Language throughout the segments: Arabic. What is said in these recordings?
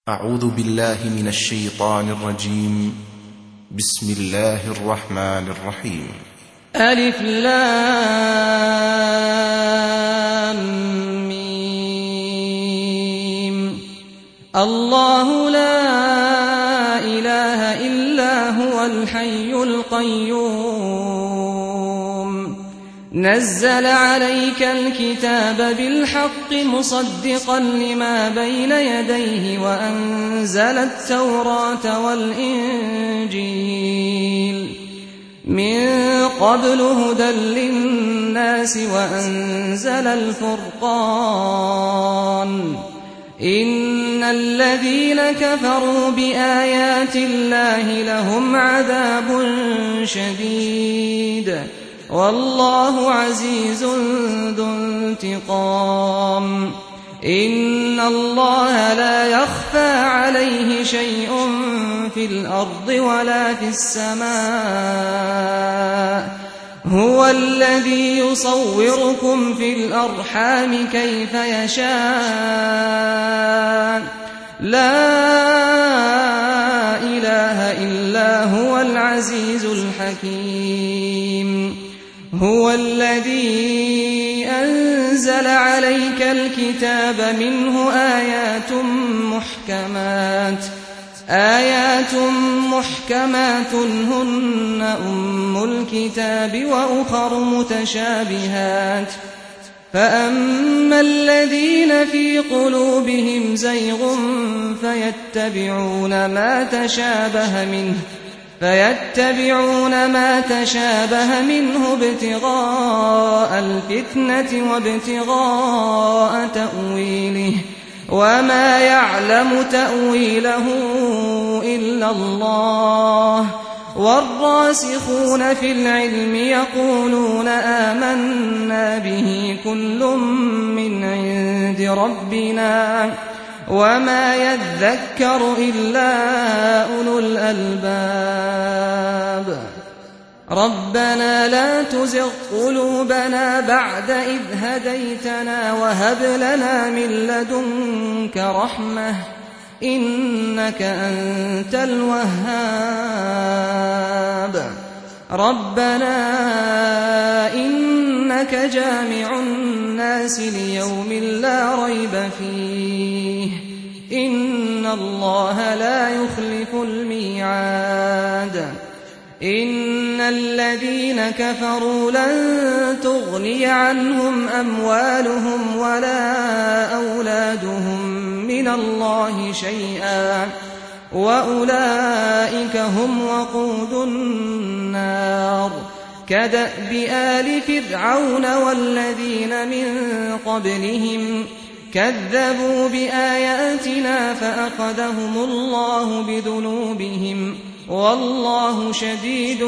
أعوذ بالله من الشيطان الرجيم. بسم الله الرحمن الرحيم. ألف لام ميم. الله لا إله إلا هو الحي القيوم نزل عليك الكتاب بالحق مصدقا لما بين يديه وأنزل التوراة والإنجيل من قبل هدى للناس وأنزل الفرقان إن الذين كفروا بآيات الله لهم عذاب شديد والله عزيز ذو انتقام إن الله لا يخفى عليه شيء في الأرض ولا في السماء هو الذي يصوركم في الأرحام كيف يشاء لا إله إلا هو العزيز الحكيم هو الذي أنزل عليك الكتاب منه آيات محكمات هن أم الكتاب وأخر متشابهات فأما الذين في قلوبهم زيغ فيتبعون ما تشابه منه ابتغاء الفتنة وابتغاء تأويله وما يعلم تأويله إلا الله والراسخون في العلم يقولون آمنا به كل من عند ربنا وما يذكر إلا أولو الألباب ربنا لا تزغ قلوبنا بعد إذ هديتنا وهب لنا من لدنك رحمة إنك أنت الوهاب ربنا إنك جامع الناس ليوم لا ريب فيه إن الله لا يخلف الميعاد إن الذين كفروا لن تغني عنهم أموالهم ولا أولادهم من الله شيئا وأولئك هم وقود النار كدأب آل فرعون والذين من قبلهم كذبوا بآياتنا فأخذهم الله بذنوبهم والله شديد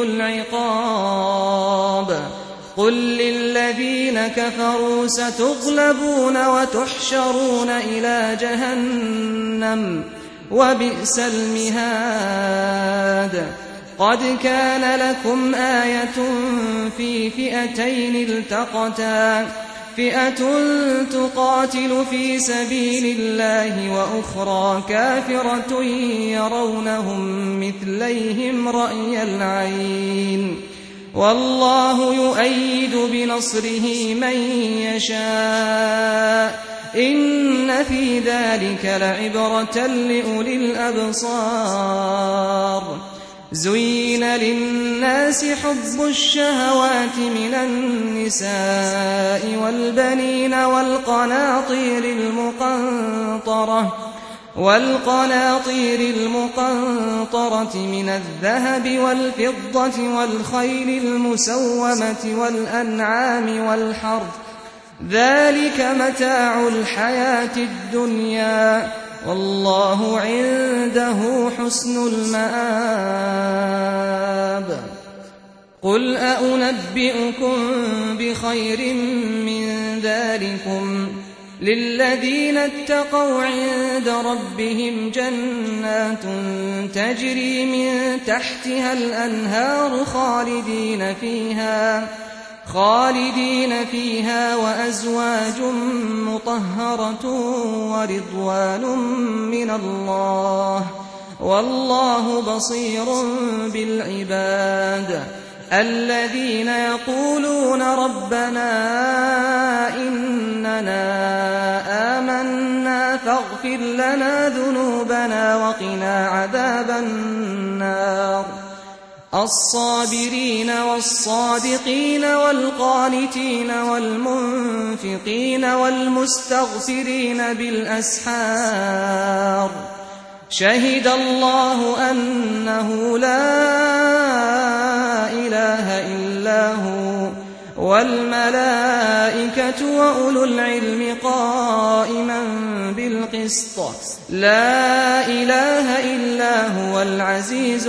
العقاب قل للذين كفروا ستغلبون وتحشرون إلى جهنم وبئس المهاد قد كان لكم آية في فئتين التقتا فئة تقاتل في سبيل الله وأخرى كافرة يرونهم مثليهم رأي العين والله يؤيد بنصره من يشاء إن في ذلك لعبرة لأولي الأبصار زين للناس حب الشهوات من النساء والبنين والقناطير المقنطرة من الذهب والفضة والخيل المسومة والأنعام والحرث ذلك متاع الحياة الدنيا والله عنده حسن المآب قل أنبئكم بخير من ذلكم للذين اتقوا عند ربهم جنات تجري من تحتها الأنهار خالدين فيها وأزواج مطهرة ورضوان من الله والله بصير بالعباد الذين يقولون ربنا إننا آمنا فاغفر لنا ذنوبنا وقنا عذاب النار الصابرين والصادقين والقانتين والمنفقين والمستغفرين بالأسحار شهد الله أنه لا إله إلا هو والملائكة وأولو العلم قائما بالقسط لا إله إلا هو العزيز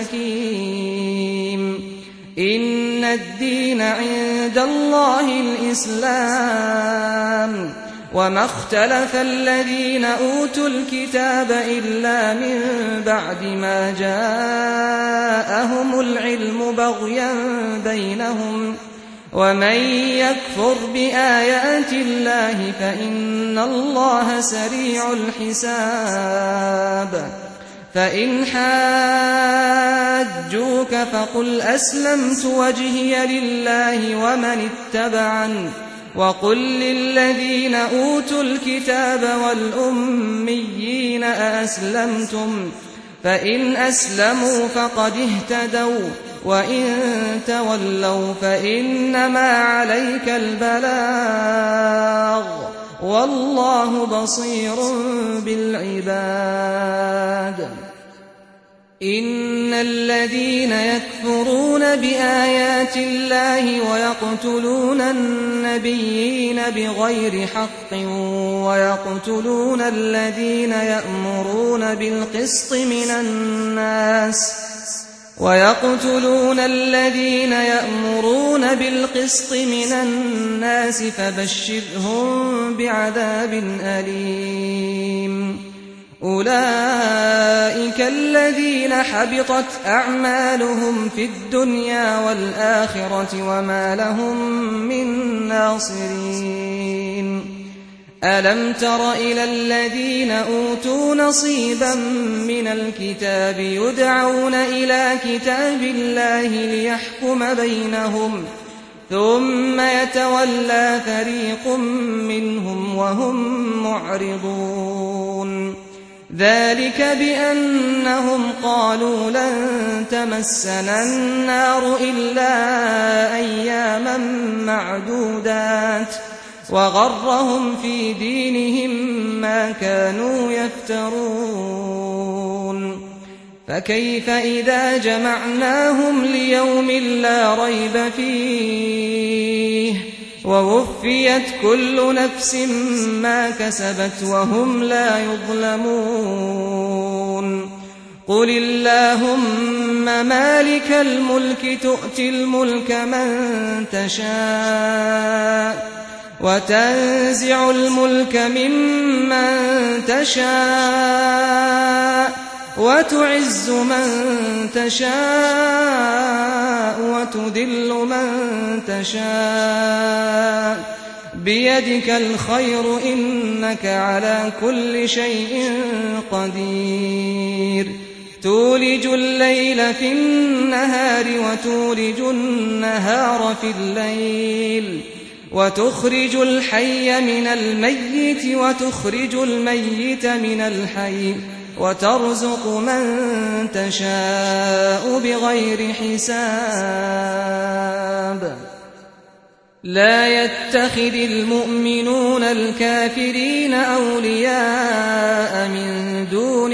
الحكيم إن الدين عند الله الإسلام وما اختلف الذين أوتوا الكتاب إلا من بعد ما جاءهم العلم بغيا بينهم ومن يكفر بآيات الله فإن الله سريع الحساب فإن حاجوك فقل أسلمت وجهي لله ومن اتبعني وقل للذين أوتوا الكتاب والأميين أأسلمتم فإن أسلموا فقد اهتدوا وإن تولوا فإنما عليك البلاغ والله بصير بالعباد إن الذين يكفرون بآيات الله ويقتلون النبيين بغير حق ويقتلون الذين يأمرون بالقسط من الناس فبشرهم بعذاب أليم أولئك الذين حبطت أعمالهم في الدنيا والآخرة وما لهم من ناصرين ألم تر إلى الذين أوتوا نصيبا من الكتاب يدعون إلى كتاب الله ليحكم بينهم ثم يتولى فريق منهم وهم معرضون ذلك بأنهم قالوا لن تمسنا النار إلا أياما معدودات وغرهم في دينهم ما كانوا يفترون فكيف إذا جمعناهم ليوم لا ريب فيه ووفيت كل نفس ما كسبت وهم لا يظلمون قل اللهم مالك الملك تؤتي الملك من تشاء وتنزع الملك ممن تشاء وتعز من تشاء وتذل من تشاء بيدك الخير إنك على كل شيء قدير تولج الليل في النهار وتولج النهار في الليل وتخرج الحي من الميت وتخرج الميت من الحي وترزق من تشاء بغير حساب لا يتخذ المؤمنون الكافرين أولياء من دون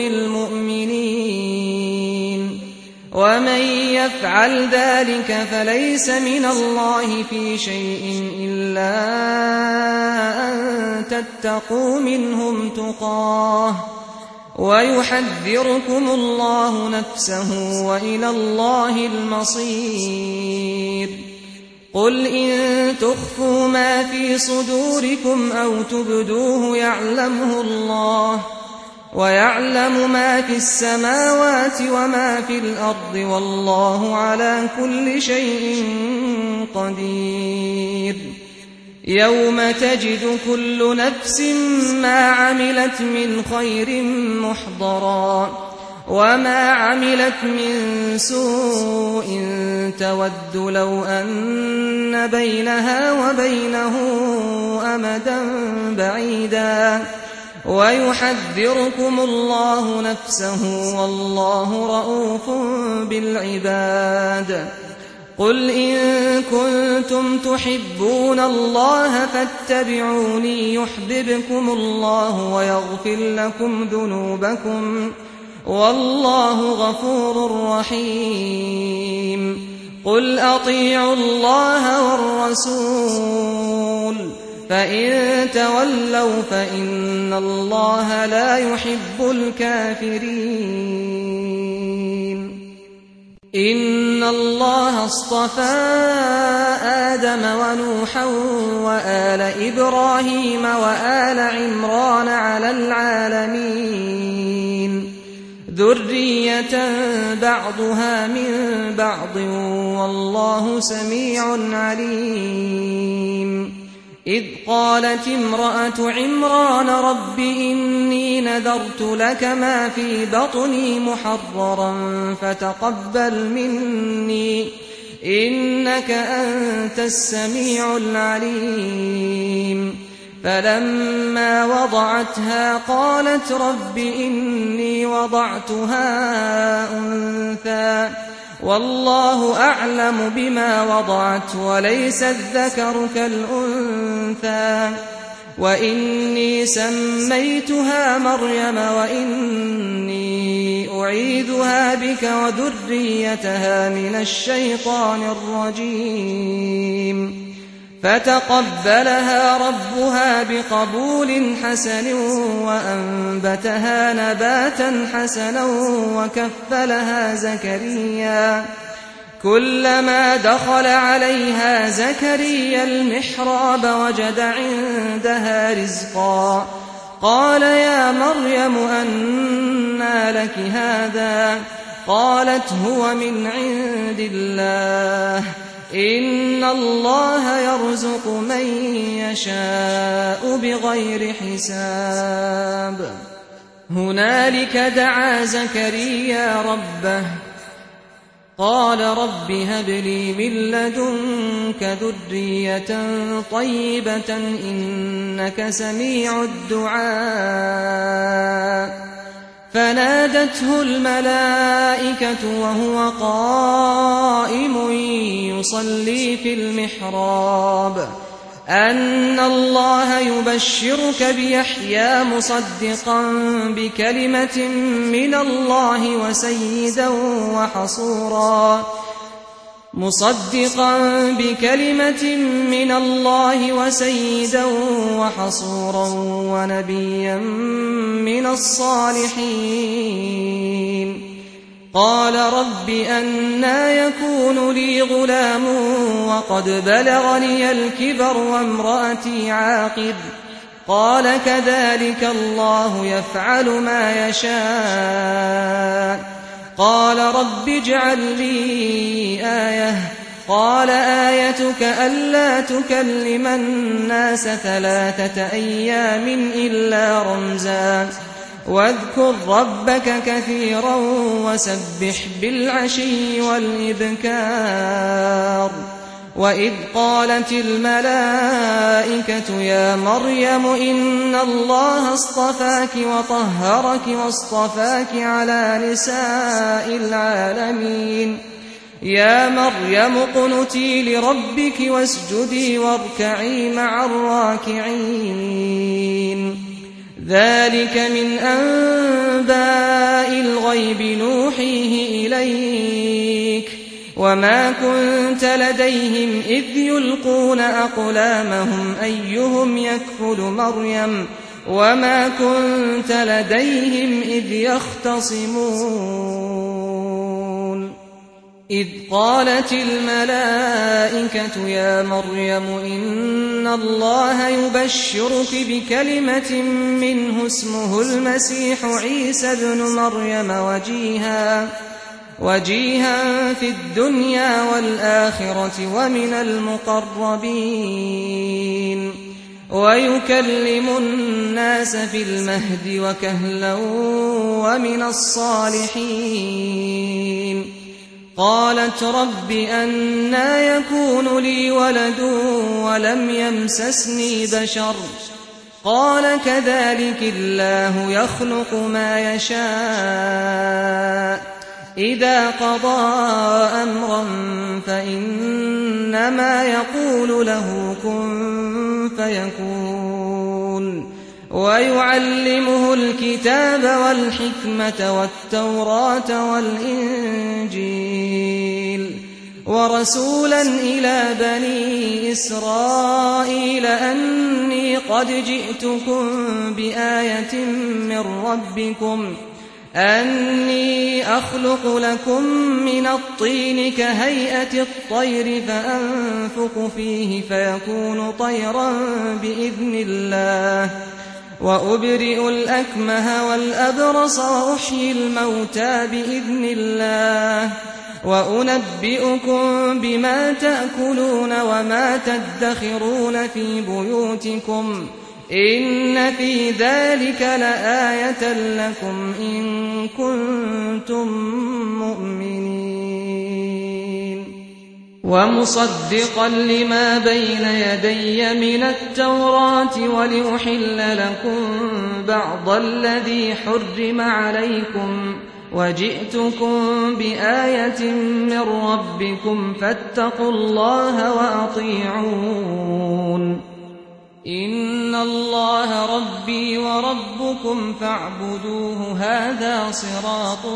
المؤمنين ومن يفعل ذلك فليس من الله في شيء إلا أن تتقوا منهم تقاه ويحذركم الله نفسه وإلى الله المصير قل إن تخفوا ما في صدوركم أو تبدوه يعلمه الله ويعلم ما في السماوات وما في الأرض والله على كل شيء قدير يوم تجد كل نفس ما عملت من خير محضرا وما عملت من سوء تود لو أن بينها وبينه أمدا بعيدا ويحذركم الله نفسه والله رؤوف بالعباد قل إن كنتم تحبون الله فاتبعوني يحببكم الله ويغفر لكم ذنوبكم والله غفور رحيم قل أطيعوا الله والرسول فإن تولوا فإن الله لا يحب الكافرين إن الله اصطفى آدم ونوحا وآل إبراهيم وآل عمران على العالمين ذرية بعضها من بعض والله سميع عليم إذ قالت امرأة عمران رب إني نذرت لك ما في بطني محررا فتقبل مني إنك أنت السميع العليم فلما وضعتها قالت رب إني وضعتها أنثى والله أعلم بما وضعت وليس الذكر كالأنثى وإني سميتها مريم وإني أعيذها بك وذريتها من الشيطان الرجيم فتقبلها ربها بقبول حسن وأنبتها نباتا حسنا وكفلها زكريا كلما دخل عليها زكريا المحراب وجد عندها رزقا قال يا مريم أنى لك هذا قالت هو من عند الله إن الله يرزق من يشاء بغير حساب هنالك دعا زكريا ربه قال رب هب لي من لدنك ذرية طيبة إنك سميع الدعاء فنادته الملائكة وهو قائم يصلي في المحراب أن الله يبشرك بيحيى مصدقا بكلمة من الله وسيدا وحصورا ونبيا من الصالحين قال رب أنى يكون لي غلام وقد بلغني الكبر وامرأتي عاقر قال كذلك الله يفعل ما يشاء قال رب اجعل لي آية قال آيتك ألا تكلم الناس 3 أيام إلا رمزا واذكر ربك كثيرا وسبح بالعشي والإبكار وإذ قالت الملائكة يا مريم إن الله اصطفاك وطهرك واصطفاك على نساء العالمين يا مريم اقنتي لربك واسجدي واركعي مع الراكعين ذلك من أنباء الغيب نوحيه إليك وما كنت لديهم إذ يلقون أقلامهم أيهم يكفل مريم وما كنت لديهم إذ يختصمون إذ قالت الملائكة يا مريم إن الله يبشرك بكلمة منه اسمه المسيح عيسى ابن مريم وجيها في الدنيا والآخرة ومن المقربين ويكلم الناس في المهد وكهلا ومن الصالحين. قالت رب أنى يكون لي ولد ولم يمسسني بشر قال كذلك الله يخلق ما يشاء إذا قضى أمرا فإنما يقول له كن فيكون. ويعلمه الكتاب والحكمة والتوراة والإنجيل ورسولا إلى بني إسرائيل أني قد جئتكم بآية من ربكم أني أخلق لكم من الطين كهيئة الطير فأنفخ فيه فيكون طيرا بإذن الله وأبرئ الأكمه والأبرص وأحيي الموتى بإذن الله وأنبئكم بما تأكلون وما تدخرون في بيوتكم إن في ذلك لآية لكم إن كنتم مؤمنين. ومصدقا لما بين يدي من التوراة ولأحل لكم بعض الذي حرم عليكم وجئتكم بآية من ربكم فاتقوا الله وأطيعون. إن الله ربي وربكم فاعبدوه هذا صراط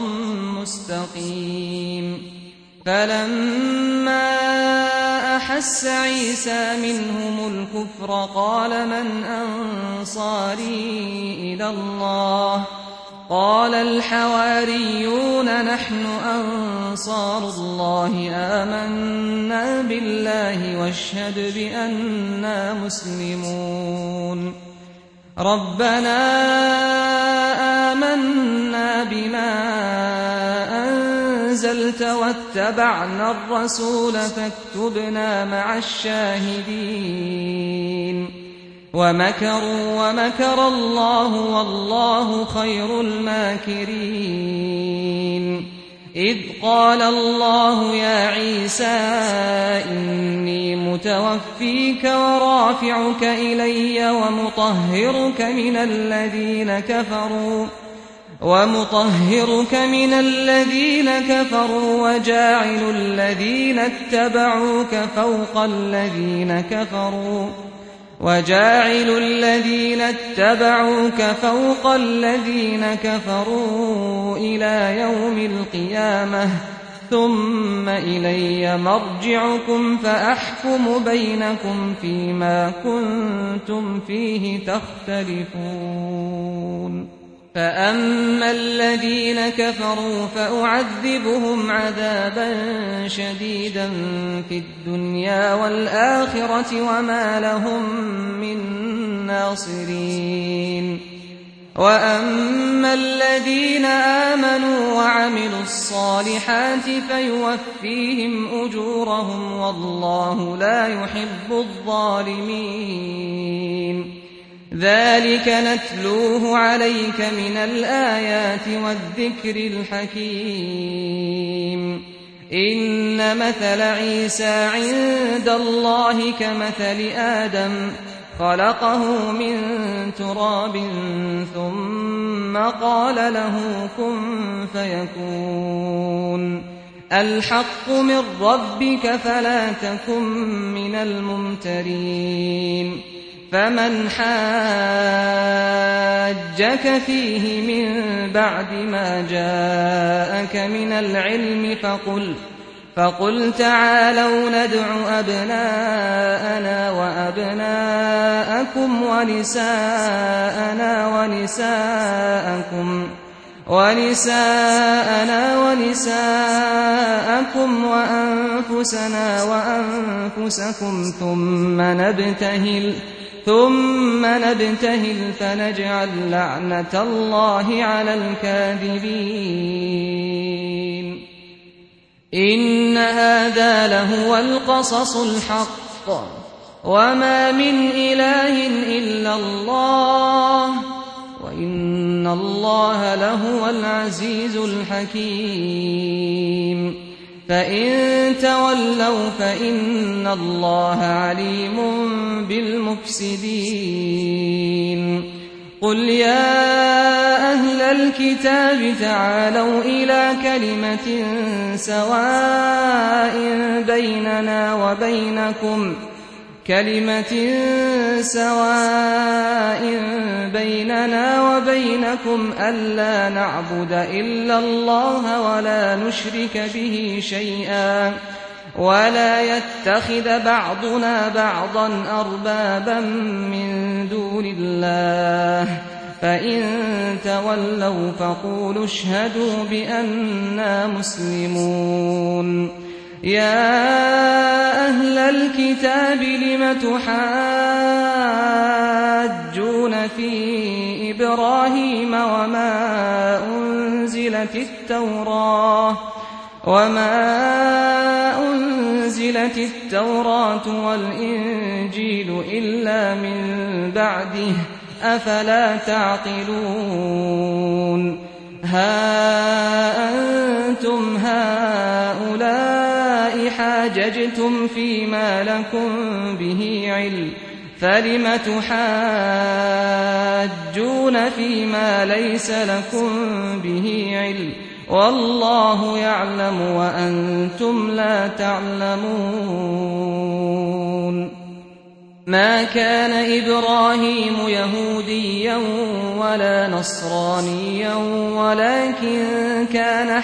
مستقيم. فلما أحس عيسى منهم الكفر قال من أنصاري إلى الله قال الحواريون نحن أنصار الله آمنا بالله واشهد بأننا مسلمون. ربنا آمنا بما أنزلت واتبعنا الرسول فاكتبنا مع الشاهدين. ومكروا ومكر الله والله خير الماكرين. إذ قال الله يا عيسى إني متوفيك ورافعك إلي ومطهرك من الذين كفروا وجاعل الذين اتبعوك فوق الذين كفروا إلى يوم القيامة ثم إلي مرجعكم فأحكم بينكم فيما كنتم فيه تختلفون. فأما الذين كفروا فأعذبهم عذابا شديدا في الدنيا والآخرة وما لهم من ناصرين. وأما الذين آمنوا وعملوا الصالحات فيوفيهم أجورهم والله لا يحب الظالمين. ذلك نتلوه عليك من الآيات والذكر الحكيم. إن مثل عيسى عند الله كمثل آدم خلقه من تراب ثم قال له كن فيكون. الحق من ربك فلا تكن من الممترين. فمن حاجك فيه من بعد ما جاءك من العلم فقل تعالوا ندع أبناءنا وأبناءكم ونساءنا ونساءكم ونساءنا ونساءكم وأنفسنا وأنفسكم ثم نبتهل فنجعل لعنة الله على الكاذبين إن هذا لهو القصص الحق وما من إله إلا الله وإن الله لهو العزيز الحكيم فإن تولوا فإن الله عليم بالمفسدين قل يا أهل الكتاب تعالوا إلى كلمة سواء بيننا وبينكم ألا نعبد إلا الله ولا نشرك به شيئا ولا يتخذ بعضنا بعضا أربابا من دون الله فإن تولوا فقولوا اشهدوا بأننا مسلمون يا أهل الكتاب لم تحاجون في إبراهيم وما أنزلت التوراة والإنجيل إلا من بعده أفلا تعقلون ها أنتم هؤلاء حاججتم فيما لكم به علم فلم تحاجون فيما ليس لكم به علم والله يعلم وأنتم لا تعلمون ما كان إبراهيم يهوديا ولا نصرانيا ولكن كان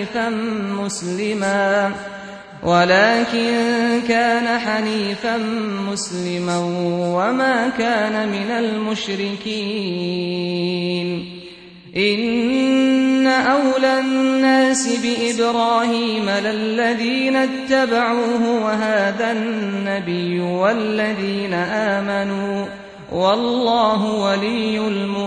حنيفا مسلما وما كان من المشركين إن أولى الناس بإبراهيم للذين اتبعوه وهذا النبي والذين آمنوا والله ولي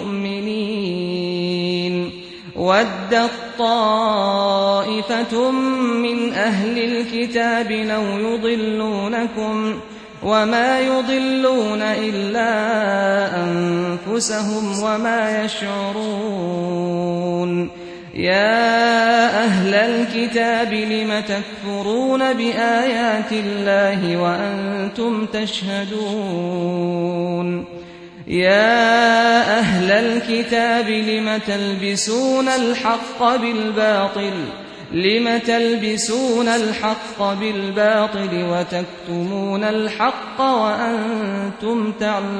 المؤمنين ودت طائفة من أهل الكتاب لو يضلونكم وما يضلون إلا أنفسهم وما يشعرون يا أهل الكتاب لم تكفرون بآيات الله وأنتم تشهدون يا أهل الكتاب لم تلبسون الحق بالباطل وتكتمون الحق وأنتم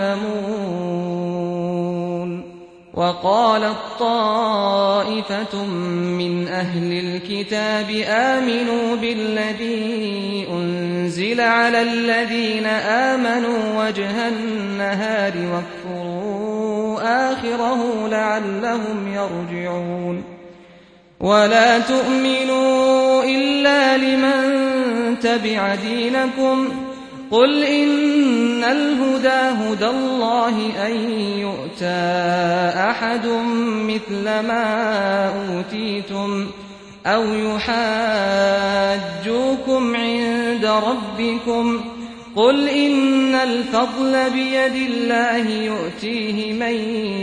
تعلمون وقالت طائفة من أهل الكتاب آمنوا بالذي أنزل على الذين آمنوا وجه النهار واكفروا آخره لعلهم يرجعون ولا تؤمنوا إلا لمن تبع دينكم قل إن الهدى هدى الله أن يؤتى أحد مثل ما أوتيتم أو يحاجوكم عند ربكم قل إن الفضل بيد الله يؤتيه من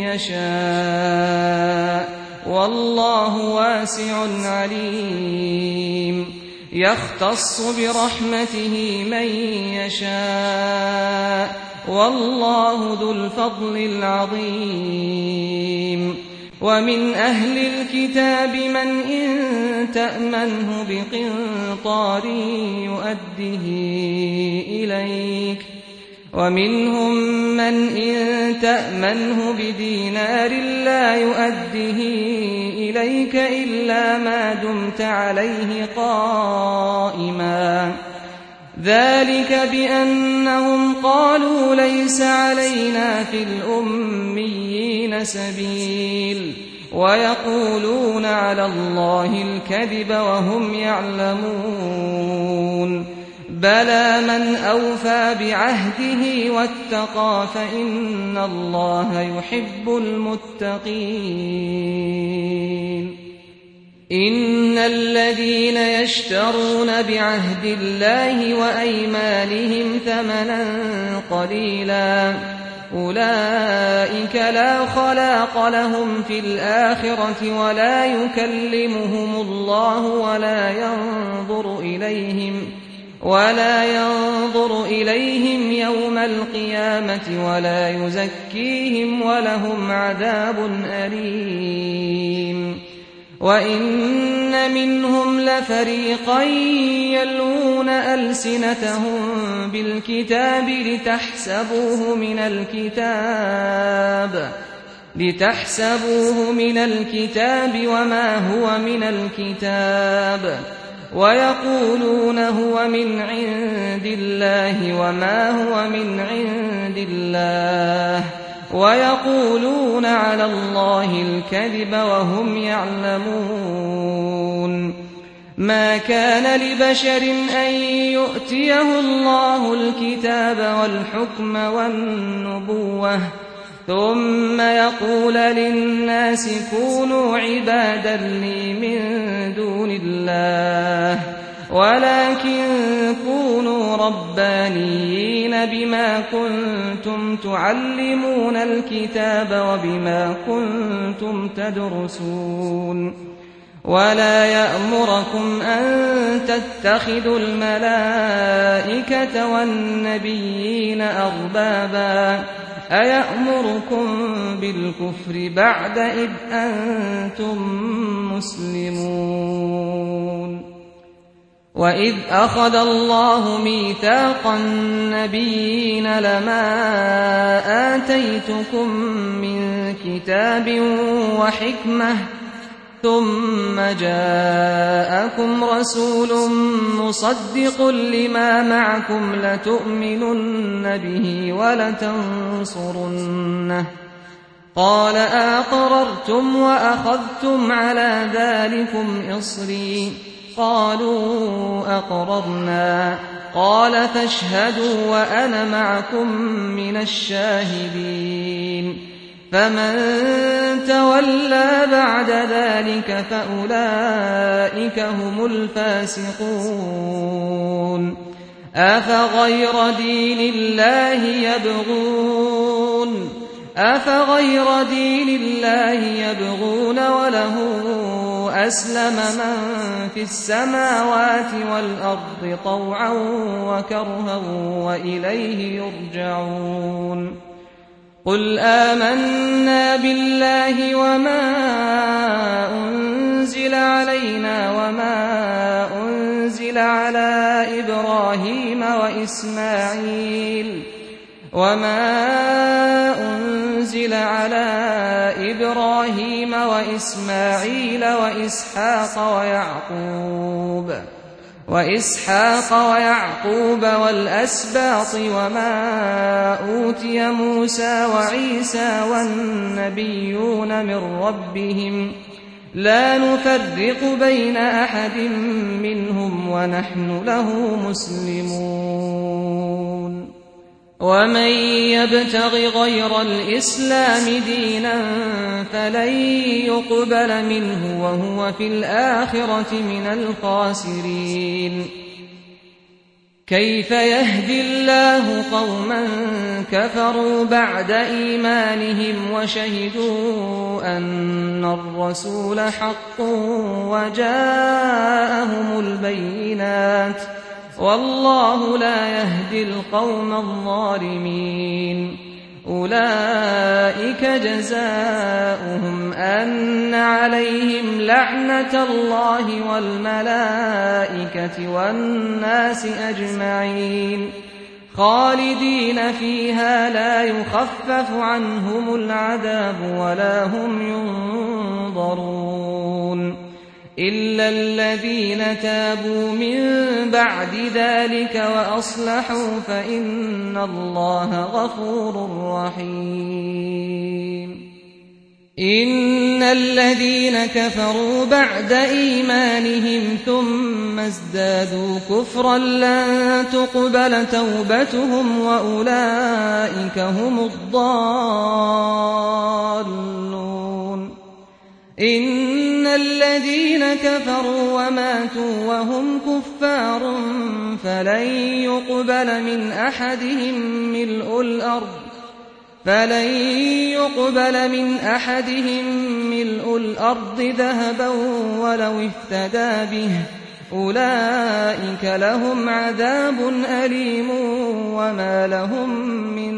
يشاء والله واسع عليم يختص برحمته من يشاء والله ذو الفضل العظيم ومن أهل الكتاب من إن تأمنه بقنطار يؤده إليك ومنهم من إن تأمنه بدينار لا يؤده إليك إلا ما دمت عليه قائما ذلك بأنهم قالوا ليس علينا في الأميين سبيل ويقولون على الله الكذب وهم يعلمون بلى من أوفى بعهده واتقى فإن الله يحب المتقين إن الذين يشترون بعهد الله وأيمانهم ثمنا قليلا أولئك لا خلاق لهم في الآخرة ولا يكلمهم الله ولا ينظر إليهم يوم القيامة ولا يزكيهم ولهم عذاب أليم وإن منهم لفريقا يلوون ألسنتهم بالكتاب لتحسبوه من الكتاب وما هو من الكتاب ويقولون هو من عند الله وما هو من عند الله ويقولون على الله الكذب وهم يعلمون ما كان لبشر أن يؤتيه الله الكتاب والحكم والنبوة ثم يقول للناس كونوا عبادا لي من دون الله ولكن كونوا ربانيين بما كنتم تعلمون الكتاب وبما كنتم تدرسون ولا يأمركم أن تتخذوا الملائكة والنبيين أربابا أيأمركم بالكفر بعد إذ أنتم مسلمون وإذ أخذ الله ميثاق النبيين لما آتيتكم من كتاب وحكمة ثم جاءكم رسول مصدق لما معكم لتؤمنن به ولتنصرنه قال أقررتم وأخذتم على ذلكم إصري قالوا أقررنا قال فاشهدوا وأنا معكم من الشاهدين فمن تولى بعد ذلك فأولئك هم الفاسقون أفغير دين الله يبغون وله أسلم من في السماوات والأرض طوعا وكرها وإليه يرجعون قل آمنا بالله وما أنزل علينا وما أنزل على إبراهيم وإسماعيل وإسحاق ويعقوب والأسباط وما أوتي موسى وعيسى والنبيون من ربهم لا نفرق بين أحد منهم ونحن له مسلمون ومن يبتغ غير الإسلام دينا فلن يقبل منه وهو في الآخرة من الخاسرين كيف يهدي الله قوما كفروا بعد إيمانهم وشهدوا أن الرسول حق وجاءهم البينات والله لا يهدي القوم الظالمين أولئك جزاؤهم أن عليهم لعنة الله والملائكة والناس أجمعين خالدين فيها لا يخفف عنهم العذاب ولا هم ينظرون إلا الذين تابوا من بعد ذلك وأصلحوا فإن الله غفور رحيم إن الذين كفروا بعد إيمانهم ثم ازدادوا كفرا لن تقبل توبتهم وأولئك هم الضالون إن الذين كفروا وماتوا وهم كفار فلن يقبل من أحدهم ملء الأرض ذهبا ولو افتدى به أولئك لهم عذاب أليم وما لهم من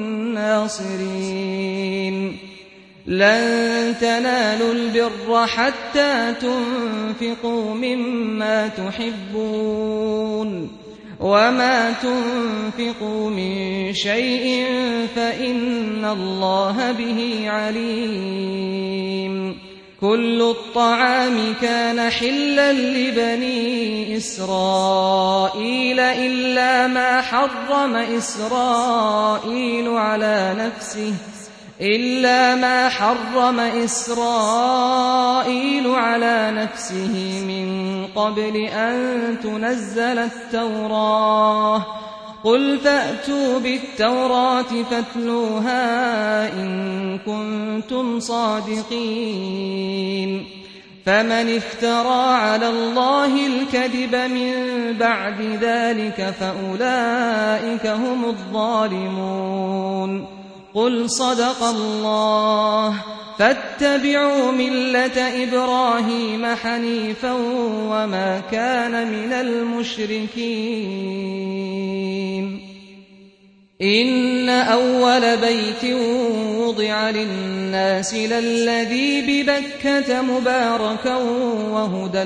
ناصرين لن تنالوا البر حتى تنفقوا مما تحبون وما تنفقوا من شيء فإن الله به عليم كل الطعام كان حلا لبني إسرائيل إلا ما حرم إسرائيل على نفسه من قبل أن تنزل التوراة قل فأتوا بالتوراة فاتلوها إن كنتم صادقين فمن افترى على الله الكذب من بعد ذلك فأولئك هم الظالمون قل صدق الله فاتبعوا ملة إبراهيم حنيفا وما كان من المشركين إن أول بيت وضع للناس للذي ببكة مباركا وهدى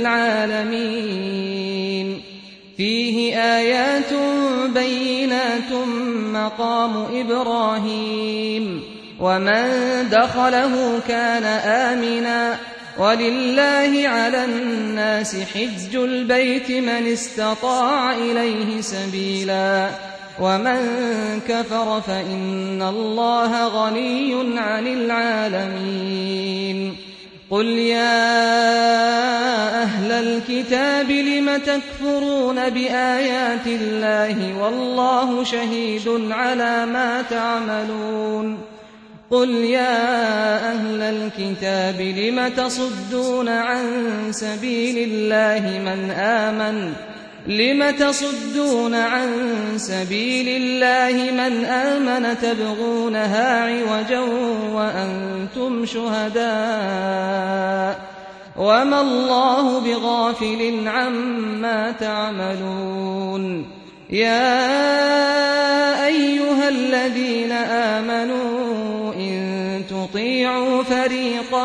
للعالمين فيه آيات بينات مقام إبراهيم ومن دخله كان آمنا ولله على الناس حج البيت من استطاع إليه سبيلا ومن كفر فإن الله غني عن العالمين قل يا أهل الكتاب لم تكفرون بآيات الله والله شهيد على ما تعملون قل يا أهل الكتاب لم تصدون عن سبيل الله من آمن تبغونها عوجا وأنتم شهداء وما الله بغافل عما تعملون يا أيها الذين آمنوا إن تطيعوا فريقا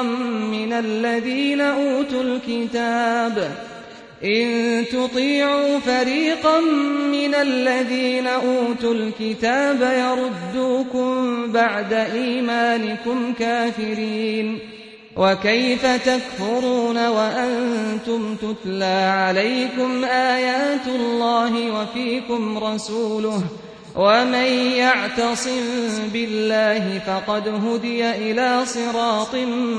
من الذين أوتوا الكتاب يردوكم بعد إيمانكم كافرين وكيف تكفرون وأنتم تتلى عليكم آيات الله وفيكم رسوله ومن يعتصم بالله فقد هدي إلى صراط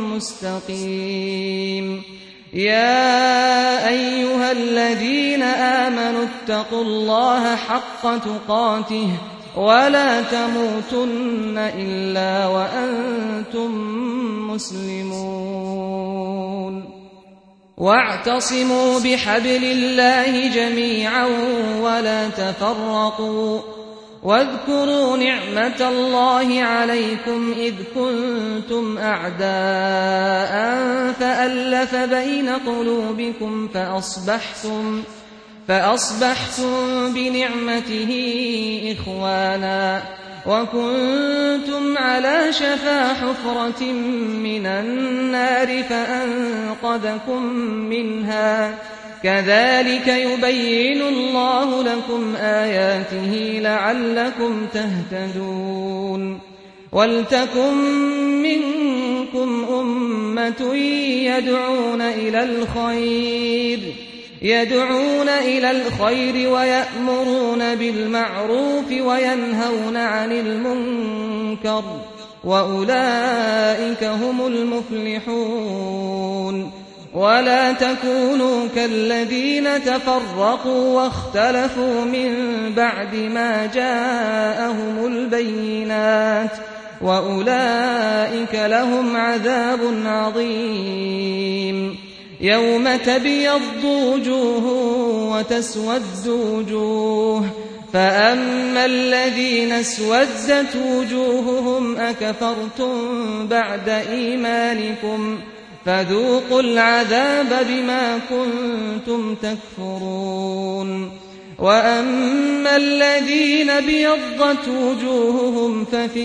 مستقيم يا أيها الذين آمنوا اتقوا الله حق تقاته ولا تموتن إلا وأنتم مسلمون واعتصموا بحبل الله جميعا ولا تفرقوا واذكروا نعمة الله عليكم إذ كنتم أعداء فألف بين قلوبكم فأصبحتم بنعمته إخوانا وكنتم على شفا حفرة من النار فأنقذكم منها كذلك يبين الله لكم آياته لعلكم تهتدون ولتكن منكم أمة يدعون إلى الخير ويأمرون بالمعروف وينهون عن المنكر وأولئك هم المفلحون. ولا تكونوا كالذين تفرقوا واختلفوا من بعد ما جاءهم البينات، وأولئك لهم عذاب عظيم. يوم تبيض وجوه وتسود وجوه، فأما الذين اسودت وجوههم أكفرتم بعد إيمانكم فذوقوا العذاب بما كنتم تكفرون. وأما الذين ابيضت وجوههم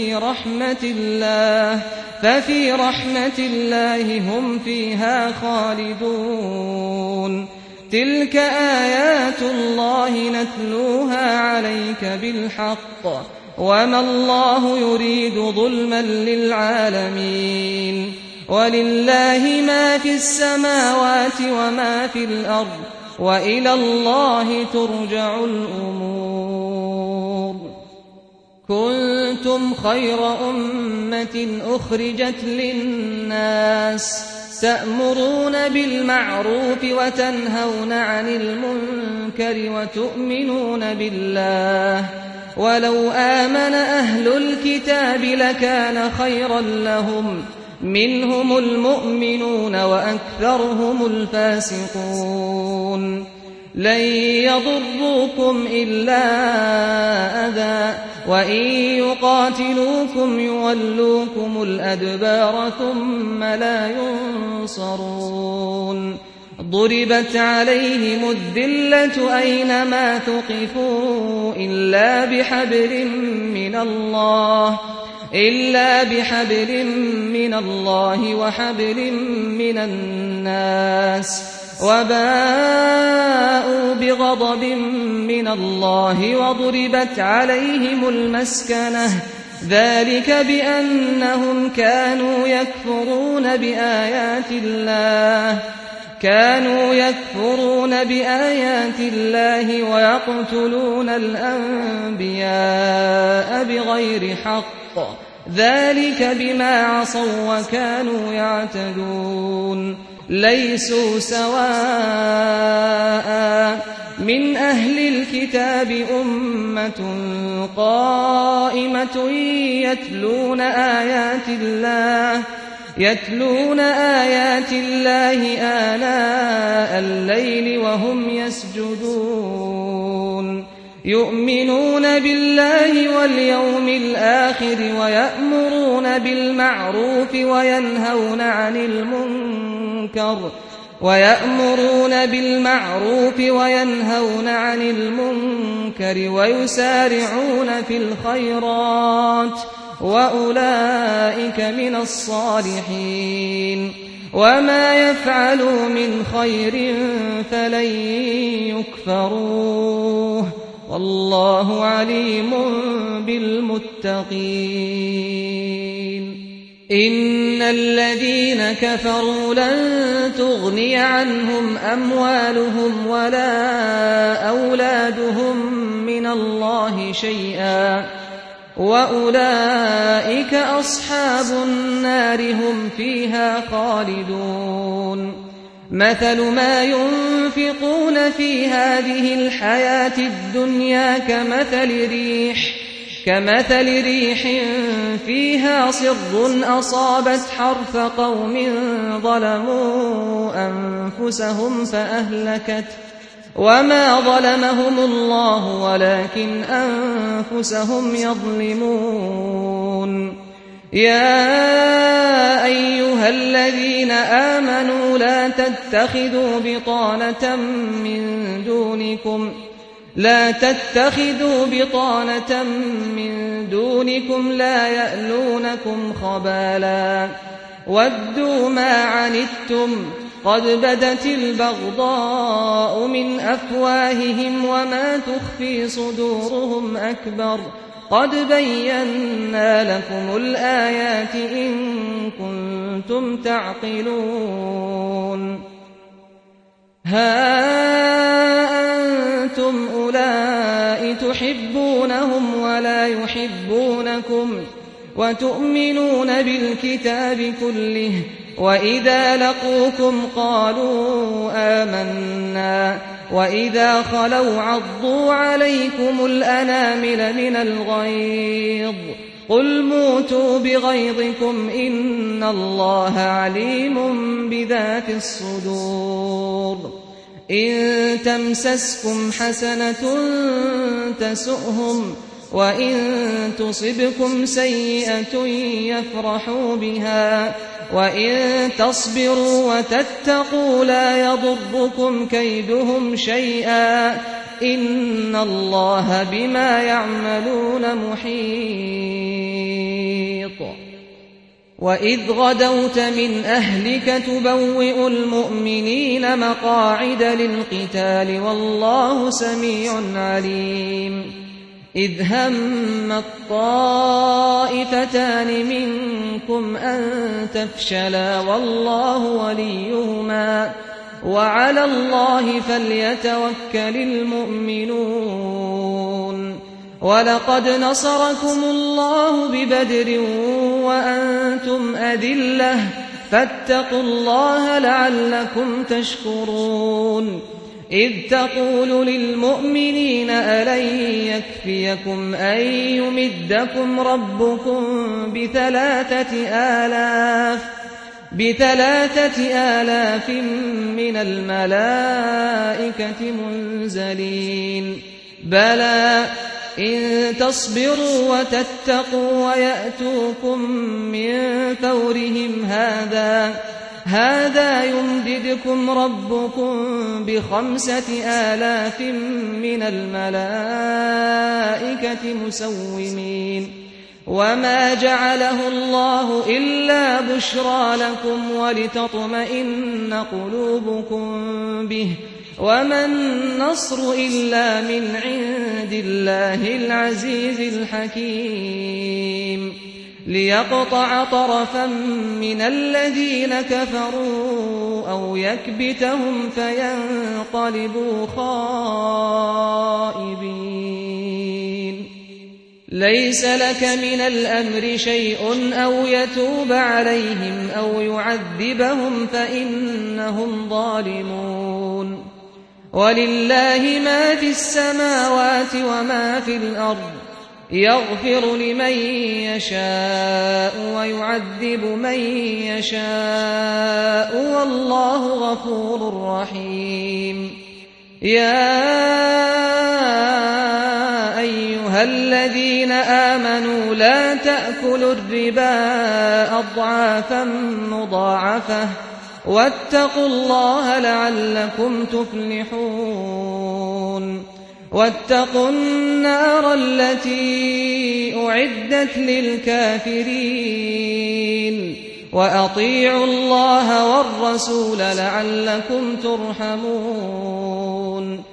ففي رحمة الله هم فيها خالدون. تلك آيات الله نتلوها عليك بالحق، وما الله يريد ظلما للعالمين. ولله ما في السماوات وما في الأرض، وإلى الله ترجع الأمور. كنتم خير أمة أخرجت للناس تأمرون بالمعروف وتنهون عن المنكر وتؤمنون بالله. ولو آمن أهل الكتاب لكان خيرا لهم، منهم المؤمنون وأكثرهم الفاسقون. لن يضروكم إلا أذى، وإن يقاتلوكم يولوكم الأدبار ثم لا ينصرون. ضربت عليهم الذلة أينما ثقفوا إلا بحبل من الله وحبل من الناس، وباءوا بغضب من الله وضربت عليهم المسكنة، ذلك بأنهم كانوا يكفرون بآيات الله ويقتلون الأنبياء بغير حق، ذلك بما عصوا وكانوا يعتدون. ليسوا سواء من أهل الكتاب أمة قائمة يتلون آيات الله آناء الليل وهم يسجدون، يؤمنون بالله واليوم الآخر ويأمرون بالمعروف وينهون عن المنكر ويسارعون في الخيرات، وأولئك من الصالحين. وما يفعلوا من خير فلن يكفروه، والله عليم بالمتقين. إن الذين كفروا لن تغني عنهم أموالهم ولا أولادهم من الله شيئا، وأولئك أصحاب النار هم فيها خالدون. مثل ما ينفقون في هذه الحياة الدنيا كمثل ريح فيها صر أصابت حرث قوم ظلموا أنفسهم فأهلكت، وما ظلمهم الله ولكن أنفسهم يظلمون. يا أيها الذين آمنوا لا تتخذوا بطانة من دونكم لا يألونكم خبالا ودوا ما عنتم قد بدت البغضاء من أفواههم وما تخفي صدورهم أكبر قد بينا لكم الآيات إن كنتم تعقلون. ها أنتم أولئك تحبونهم ولا يحبونكم وتؤمنون بالكتاب كله، وإذا لقوكم قالوا آمنا، وإذا خلوا عضوا عليكم الأنامل من الغيظ، قل موتوا بغيظكم إن الله عليم بذات الصدور. إن تمسسكم حسنة تسؤهم، وإن تصبكم سيئة يفرحوا بها، وإن تصبروا وتتقوا لا يضركم كيدهم شيئا، إن الله بما يعملون محيط. وإذ غدوت من أهلك تبوئ المؤمنين مقاعد للقتال والله سميع عليم. إذ هم الطائفتان منكم أن تفشلا والله وليهما وعلى الله فليتوكل المؤمنون. ولقد نصركم الله ببدر وأنتم أذلة فاتقوا الله لعلكم تشكرون. إذ تقول للمؤمنين ألن يكفيكم أن يمدكم ربكم ب3,000 من الملائكة منزلين؟ بلى إن تصبروا وتتقوا ويأتوكم من فورهم هذا يمددكم ربكم ب5,000 من الملائكة مسومين. وما جعله الله إلا بشرى لكم ولتطمئن قلوبكم به، وما النصر إلا من عند الله العزيز الحكيم. ليقطع طرفا من الذين كفروا أو يكبتهم فينقلبوا خائبين. ليس لك من الأمر شيء أو يتوب عليهم أو يعذبهم فإنهم ظالمون. ولله ما في السماوات وما في الأرض، يغفر لمن يشاء ويعذب من يشاء والله غفور رحيم. يا أيها الذين آمنوا لا تأكلوا الربا أضعافا مضاعفة واتقوا الله لعلكم تفلحون. واتقوا النار التي أعدت للكافرين وأطيعوا الله والرسول لعلكم ترحمون.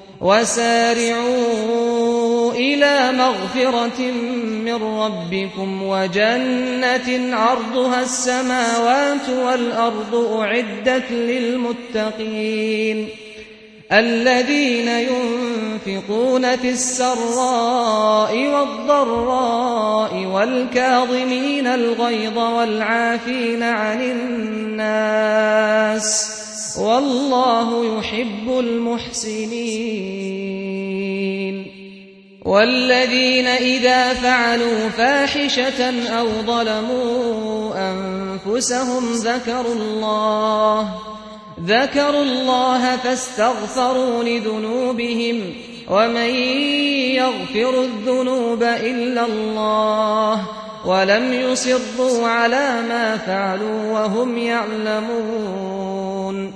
وسارعوا إلى مغفرة من ربكم وجنة عرضها السماوات والأرض أعدت للمتقين الذين ينفقون في السراء والضراء والكاظمين الغيظ والعافين عن الناس والله يحب المحسنين. والذين إذا فعلوا فاحشة أو ظلموا أنفسهم ذكروا الله فاستغفروا لذنوبهم ومن يغفر الذنوب إلا الله ولم يصروا على ما فعلوا وهم يعلمون.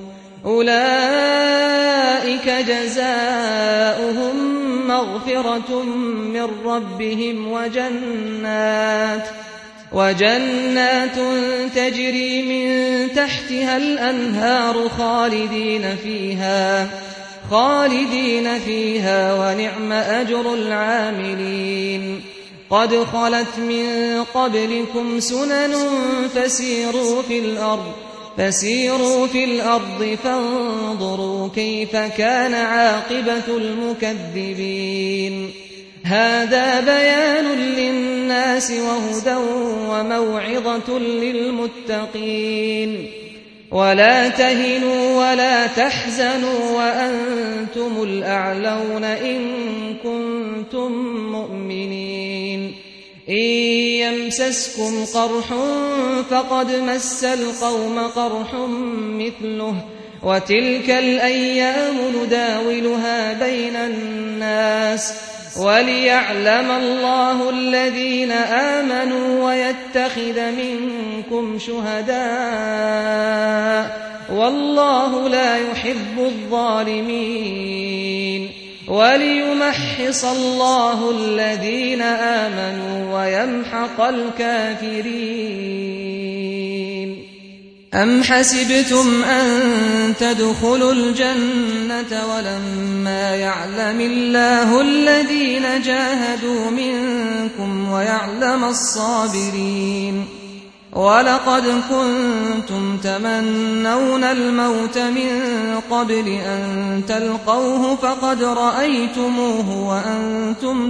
أولئك جزاؤهم مغفرة من ربهم وجنات تجري من تحتها الأنهار خالدين فيها ونعم أجر العاملين. قد خلت من قبلكم سنن فسيروا في الأرض فانظروا كيف كان عاقبة المكذبين. هذا بيان للناس وهدى وموعظة للمتقين ولا تهنوا ولا تحزنوا وأنتم الأعلون إن كنتم مؤمنين إن يمسسكم قرح فقد مس القوم قرح مثله وتلك الأيام نداولها بين الناس وليعلم الله الذين آمنوا ويتخذ منكم شهداء والله لا يحب الظالمين وليمحص الله الذين آمنوا ويمحق الكافرين أم حسبتم أن تدخلوا الجنة ولما يعلم الله الذين جاهدوا منكم ويعلم الصابرين ولقد كنتم تمنون الموت من قبل أن تلقوه فقد رأيتموه وأنتم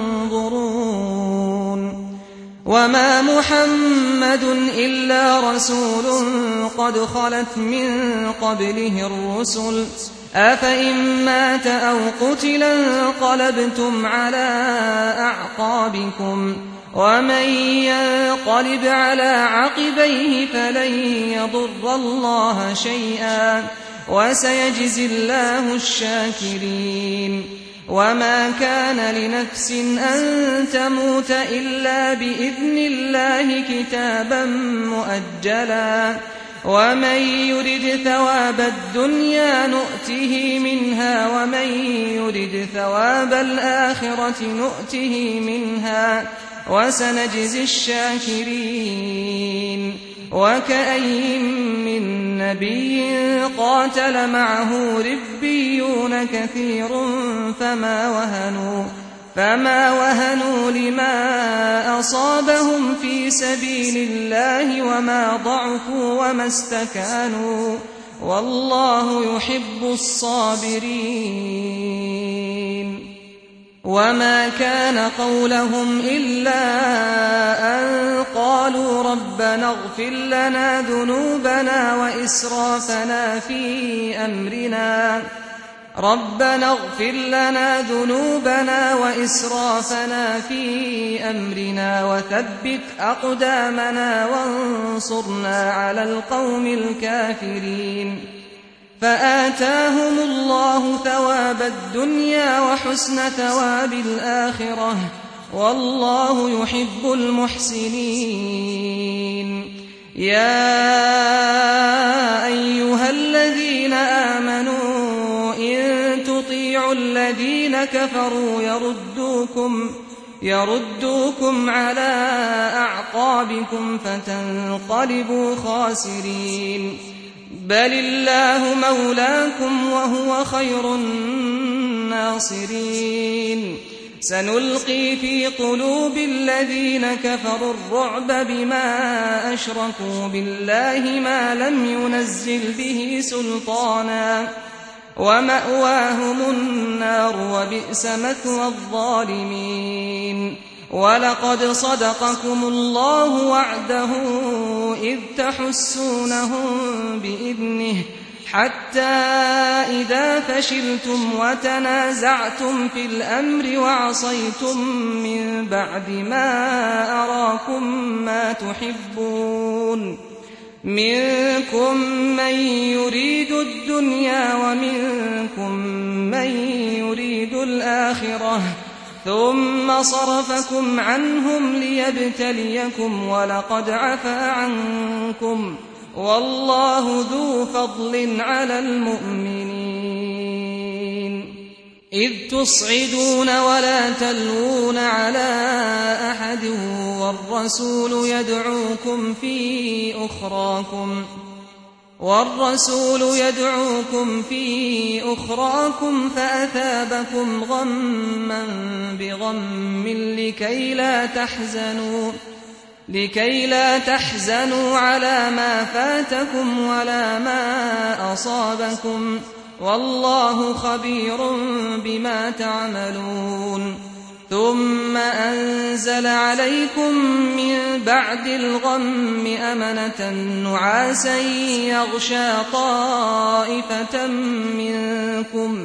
تنظرون وما محمد إلا رسول قد خلت من قبله الرسل أفإن مات أو قتلا انقلبتم على أعقابكم ومن ينقلب على عقبيه فلن يضر الله شيئا وسيجزي الله الشاكرين وما كان لنفس أن تموت إلا بإذن الله كتابا مؤجلا ومن يرد ثواب الدنيا نؤته منها ومن يرد ثواب الآخرة نؤته منها وسنجزي الشاكرين وكأي من نبي قاتل معه ربيون كثير فما وهنوا لما أصابهم في سبيل الله وما ضعفوا وما استكانوا والله يحب الصابرين وما كان قولهم إلا أن قالوا ربنا اغفر لنا ذنوبنا وإسرافنا في أمرنا وثبت أقدامنا وانصرنا على القوم الكافرين فآتاهم الله ثواب الدنيا وحسن ثواب الآخرة والله يحب المحسنين يا أيها الذين آمنوا إن تطيعوا الذين كفروا يردوكم على أعقابكم فتنقلبوا خاسرين بل الله مولاكم وهو خير الناصرين سنلقي في قلوب الذين كفروا الرعب بما أشركوا بالله ما لم ينزل به سلطانا ومأواهم النار وبئس مثوى الظالمين ولقد صدقكم الله وعده إذ تحسونهم بإذنه حتى إذا فشلتم وتنازعتم في الأمر وعصيتم من بعد ما أراكم ما تحبون منكم من يريد الدنيا ومنكم من يريد الآخرة ثم صرفكم عنهم ليبتليكم ولقد عفا عنكم والله ذو فضل على المؤمنين إذ تصعدون ولا تلوون على أحد والرسول يدعوكم في أخراكم فأثابكم غما بغم لكي لا تحزنوا على ما فاتكم ولا ما أصابكم والله خبير بما تعملون ثم أنزل عليكم من بعد الغم أمنة نعاسا يغشى طائفة منكم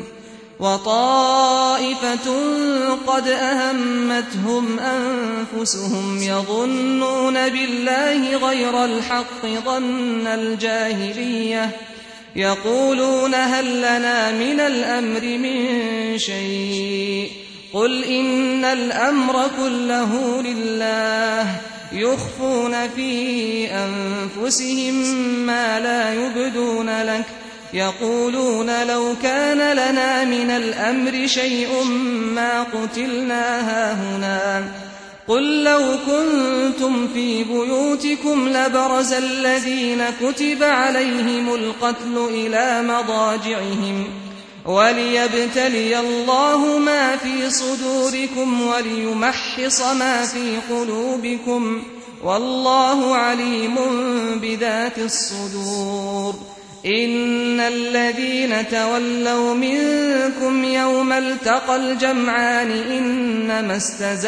وطائفة قد أهمتهم أنفسهم يظنون بالله غير الحق ظن الجاهلية يقولون هل لنا من الأمر من شيء قل إن الأمر كله لله يخفون في أنفسهم ما لا يبدون لك يقولون لو كان لنا من الأمر شيء ما قتلنا هاهنا قل لو كنتم في بيوتكم لبرز الذين كتب عليهم القتل إلى مضاجعهم وليبتلي الله ما في صدوركم وليمحص ما في قلوبكم والله عليم بذات الصدور إن الذين تولوا منكم يوم التقى الجمعان إنما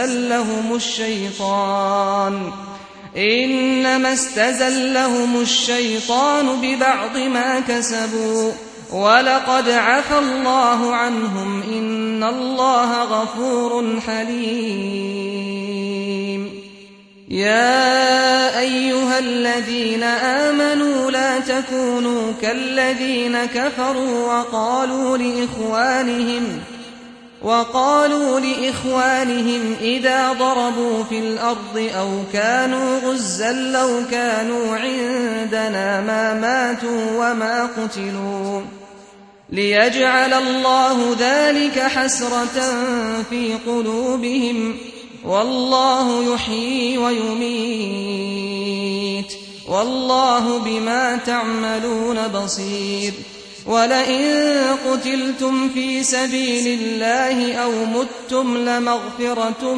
استزلهم الشيطان ببعض ما كسبوا ولقد عفى الله عنهم إن الله غفور حليم يا أيها الذين آمنوا لا تكونوا كالذين كفروا وقالوا لإخوانهم إذا ضربوا في الأرض أو كانوا غزا لو كانوا عندنا ما ماتوا وما قتلوا ليجعل الله ذلك حسرة في قلوبهم والله يحيي ويميت والله بما تعملون بصير ولئن قتلتم في سبيل الله أو متم لمغفرة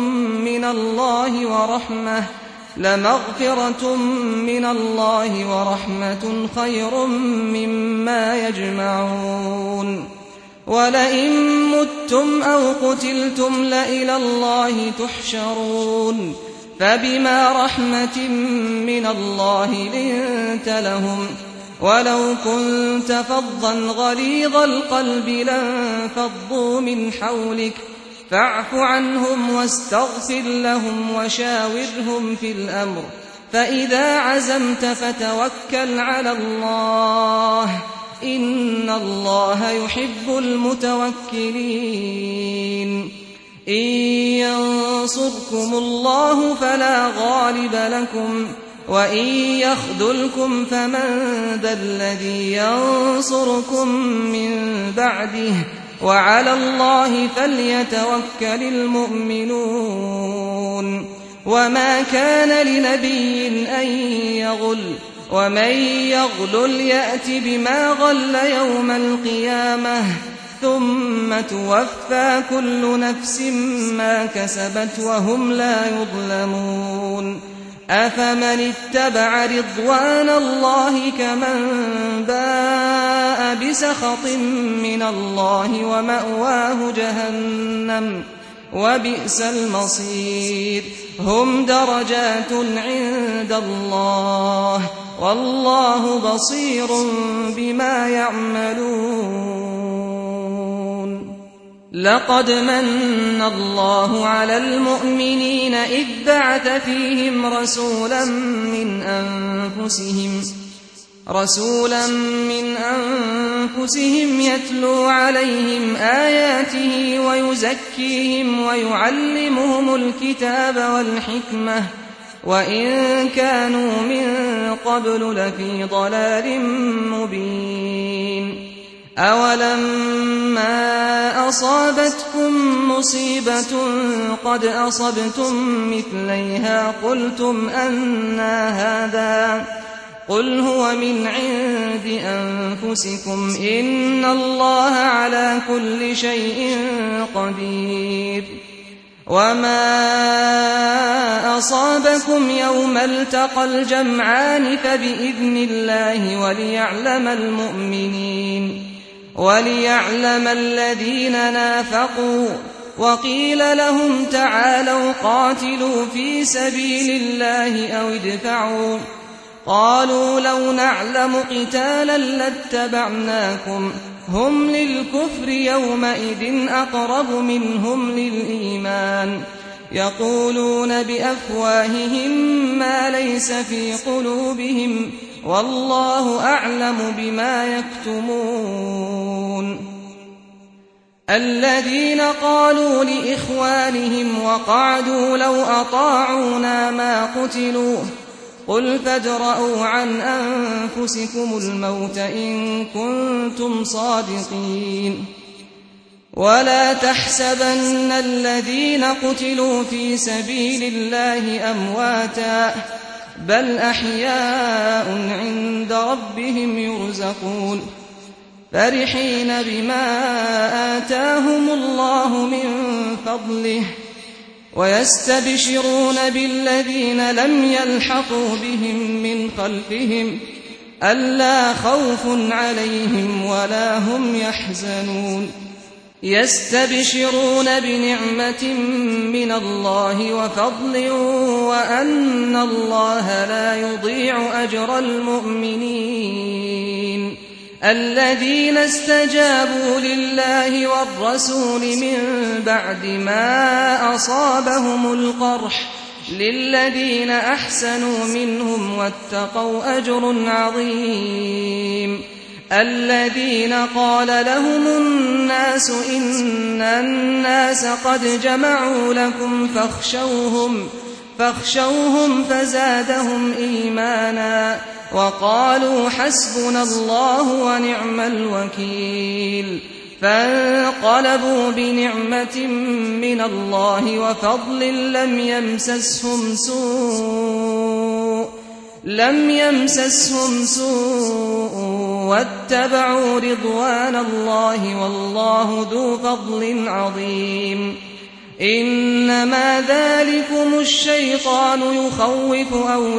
من الله ورحمة خير مما يجمعون ولئن متم أو قتلتم لإلى الله تحشرون فبما رحمة من الله لنت لهم ولو كنت فظا غليظ القلب لانفضوا من حولك فاعف عنهم واستغفر لهم وشاورهم في الأمر فإذا عزمت فتوكل على الله إن الله يحب المتوكلين إن ينصركم الله فلا غالب لكم وإن يخذلكم فمن ذا الذي ينصركم من بعده وعلى الله فليتوكل المؤمنون وما كان لنبي أن يغل ومن يغلل يأت بما غل يوم القيامة ثم توفى كل نفس ما كسبت وهم لا يظلمون أفمن اتبع رضوان الله كمن باء بسخط من الله ومأواه جهنم وبئس المصير هم درجات عند الله والله بصير بما يعملون لقد من الله على المؤمنين إذ بعث فيهم رسولا من أنفسهم يتلو عليهم آياته ويزكيهم ويعلمهم الكتاب والحكمة وإن كانوا من قبل لفي ضلال مبين أولما أصابتكم مصيبة قد أصبتم مثليها قلتم أنى هذا قل هو من عند أنفسكم إن الله على كل شيء قدير وما أصابكم يوم التقى الجمعان فبإذن الله وليعلم الذين نافقوا وقيل لهم تعالوا قاتلوا في سبيل الله أو ادفعوا قالوا لو نعلم قتالا لاتبعناكم هم للكفر يومئذ أقرب منهم للإيمان يقولون بأفواههم ما ليس في قلوبهم والله أعلم بما يكتمون الذين قالوا لإخوانهم وقعدوا لو أطاعونا ما قتلوا قل فادرءوا عن أنفسكم الموت إن كنتم صادقين ولا تحسبن الذين قتلوا في سبيل الله أمواتا بل أحياء عند ربهم يرزقون فرحين بما آتاهم الله من فضله ويستبشرون بالذين لم يلحقوا بهم من خلفهم ألا خوف عليهم ولا هم يحزنون يستبشرون بنعمة من الله وفضل وأن الله لا يضيع أجر المؤمنين الذين استجابوا لله والرسول من بعد ما أصابهم القرح للذين أحسنوا منهم واتقوا أجر عظيم الذين قال لهم الناس إن الناس قد جمعوا لكم فاخشوهم فزادهم إيمانا وقالوا حسبنا الله ونعم الوكيل فانقلبوا بنعمة من الله وفضل لم يمسسهم سوء واتبعوا رضوان الله والله ذو فضل عظيم إنما ذلكم الشيطان يخوف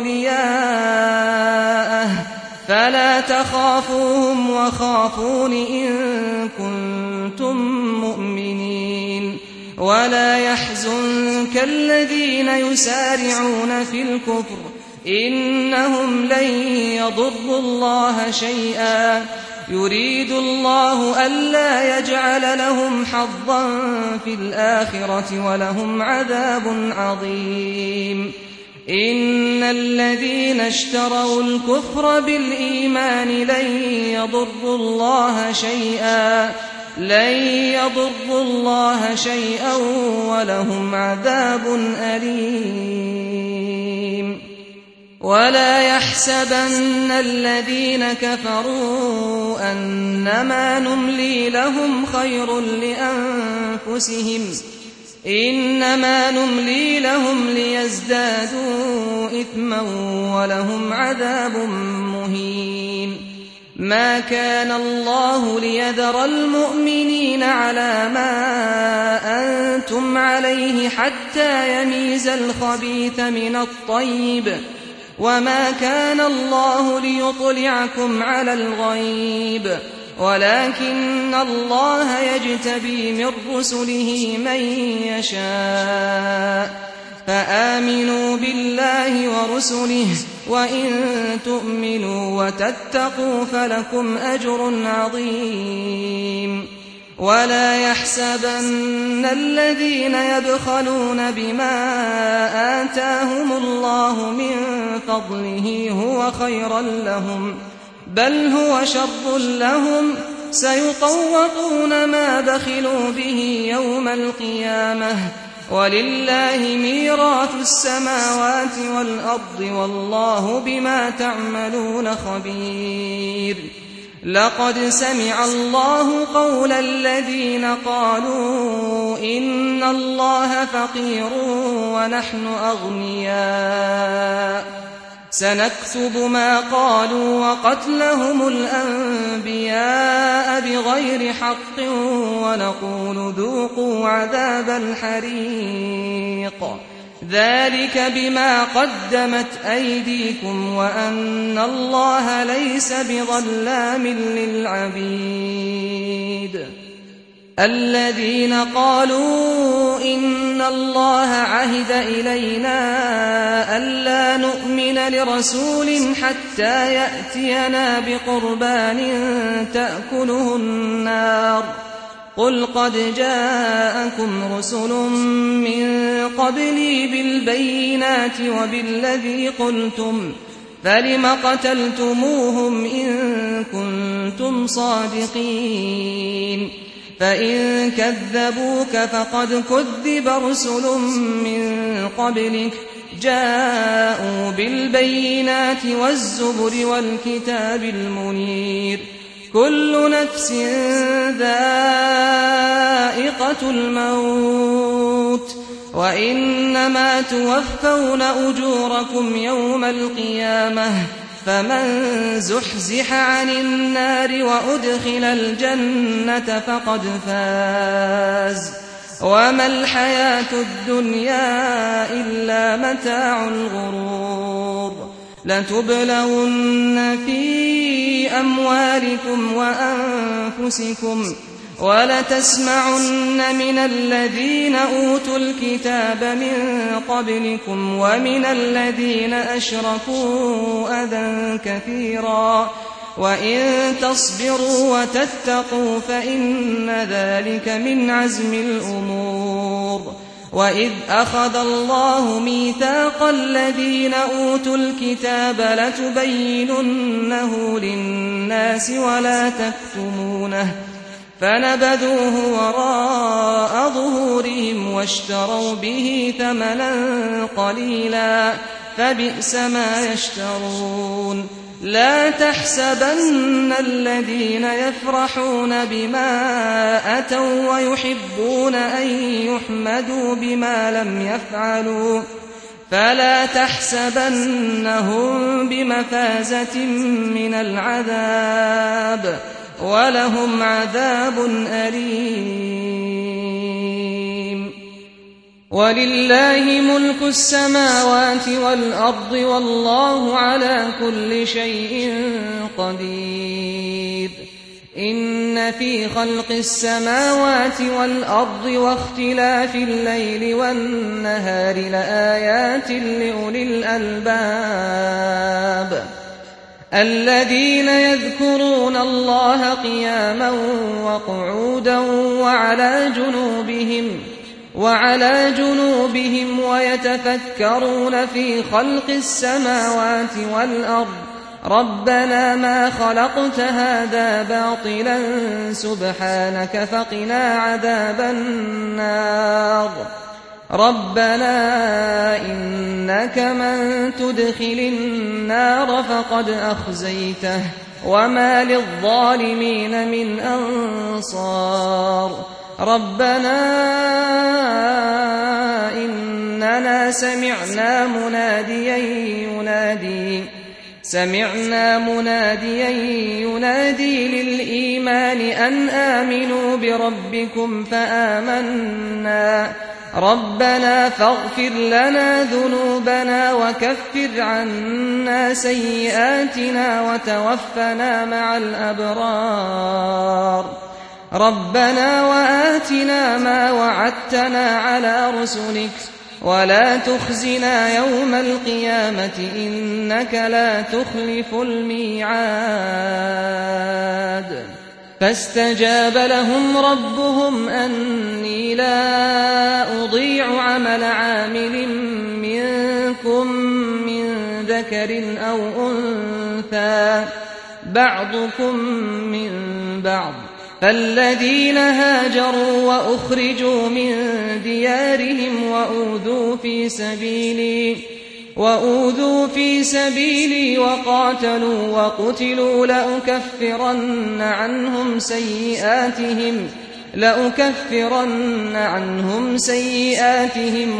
أولياءه فلا تخافوهم وخافون إن كنتم مؤمنين ولا يحزنك الذين يسارعون في الكفر إنهم لن يضروا الله شيئا يريد الله ألا يجعل لهم حظا في الآخرة ولهم عذاب عظيم إن الذين اشتروا الكفر بالإيمان لن يضروا الله شيئا ولهم عذاب أليم ولا يحسبن الذين كفروا أنما نملي لهم خير لأنفسهم إنما نملي لهم ليزدادوا إثما ولهم عذاب مهين ما كان الله ليذر المؤمنين على ما أنتم عليه حتى يميز الخبيث من الطيب وما كان الله ليطلعكم على الغيب ولكن الله يجتبي من رسله من يشاء فآمنوا بالله ورسله وإن تؤمنوا وتتقوا فلكم أجر عظيم ولا يحسبن الذين يبخلون بما آتاهم الله من فضله هو خيرا لهم بل هو شر لهم سيطوقون ما بخلوا به يوم القيامة ولله ميراث السماوات والأرض والله بما تعملون خبير لقد سمع الله قول الذين قالوا إن الله فقير ونحن أغنياء سنكتب ما قالوا وقتلهم الأنبياء بغير حق ونقول ذوقوا عذاب الحريق ذلك بما قدمت أيديكم وأن الله ليس بظلام للعبيد الذين قالوا إن الله عهد إلينا ألا نؤمن لرسول حتى يأتينا بقربان تأكله النار قل قد جاءكم رسل من قبلي بالبينات وبالذي قلتم فلم قتلتموهم إن كنتم صادقين فإن كذبوك فقد كذب رسل من قبلك جاءوا بالبينات والزبر والكتاب المنير كل نفس ذائقة الموت وإنما توفون أجوركم يوم القيامة فمن زحزح عن النار وأدخل الجنة فقد فاز وما الحياة الدنيا إلا متاع الغرور لتبلون في أموالكم وأنفسكم ولتسمعن من الذين أوتوا الكتاب من قبلكم ومن الذين أشركوا أذى كثيرا وإن تصبروا وتتقوا فإن ذلك من عزم الأمور وإذ أخذ الله ميثاق الذين أوتوا الكتاب لتبيننه للناس ولا تكتمونه فنبذوه وراء ظهورهم واشتروا به ثمنا قليلا فبئس ما يشترون لا تحسبن الذين يفرحون بما أتوا ويحبون أن يحمدوا بما لم يفعلوا فلا تحسبنهم بمفازة من العذاب ولهم عذاب أليم ولله ملك السماوات والأرض والله على كل شيء قدير إن في خلق السماوات والأرض واختلاف الليل والنهار لآيات لأولي الألباب الذين يذكرون الله قياما وقعودا وعلى جنوبهم ويتفكرون في خلق السماوات والأرض ربنا ما خلقت هذا باطلا سبحانك فقنا عذاب النار ربنا إنك من تدخل النار فقد أخزيته وما للظالمين من أنصار ربنا إننا سمعنا مناديا ينادي للإيمان أن آمنوا بربكم فآمنا ربنا فاغفر لنا ذنوبنا وكفر عنا سيئاتنا وتوفنا مع الأبرار ربنا وآتنا ما وعدتنا على رسلك ولا تخزنا يوم القيامة إنك لا تخلف الميعاد فاستجاب لهم ربهم أني لا أضيع عمل عامل منكم من ذكر أو أنثى بعضكم من بعض فالذين هاجروا وأخرجوا من ديارهم وأوذوا في سبيلي وقاتلوا وقتلوا لأكفرن عنهم سيئاتهم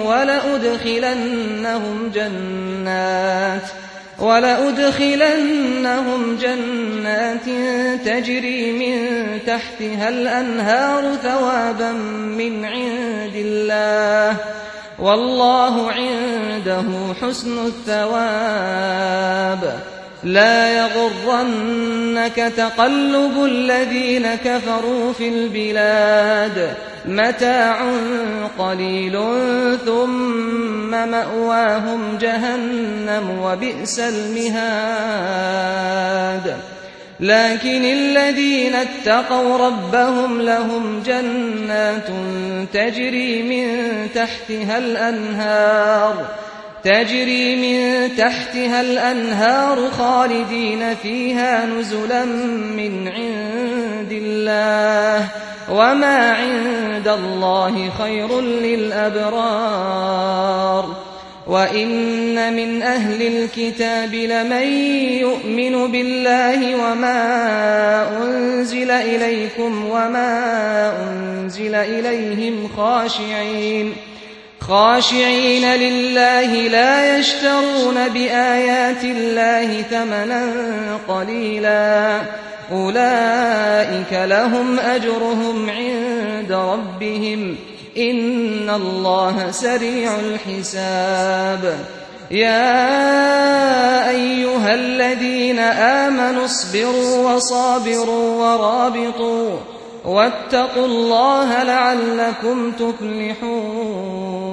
ولأدخلنهم جنات تجري من تحتها الأنهار ثوابا من عند الله والله عنده حسن الثواب لا يغرنك تقلب الذين كفروا في البلاد متاع قليل ثم مأواهم جهنم وبئس المهاد لكن الذين اتقوا ربهم لهم جنات تجري من تحتها الأنهار خالدين فيها نزلا من عند الله وما عند الله خير للأبرار وإن من أهل الكتاب لمن يؤمن بالله وما أنزل إليكم وما أنزل إليهم خاشعين لله لا يشترون بآيات الله ثمنا قليلا أولئك لهم أجرهم عند ربهم إن الله سريع الحساب يا أيها الذين آمنوا اصبروا وصابروا ورابطوا واتقوا الله لعلكم تفلحون